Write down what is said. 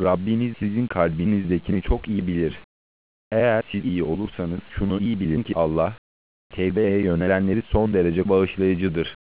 Rabbiniz sizin kalbinizdekini çok iyi bilir. Eğer siz iyi olursanız şunu iyi bilin ki Allah, tevbeye yönelenleri son derece bağışlayıcıdır.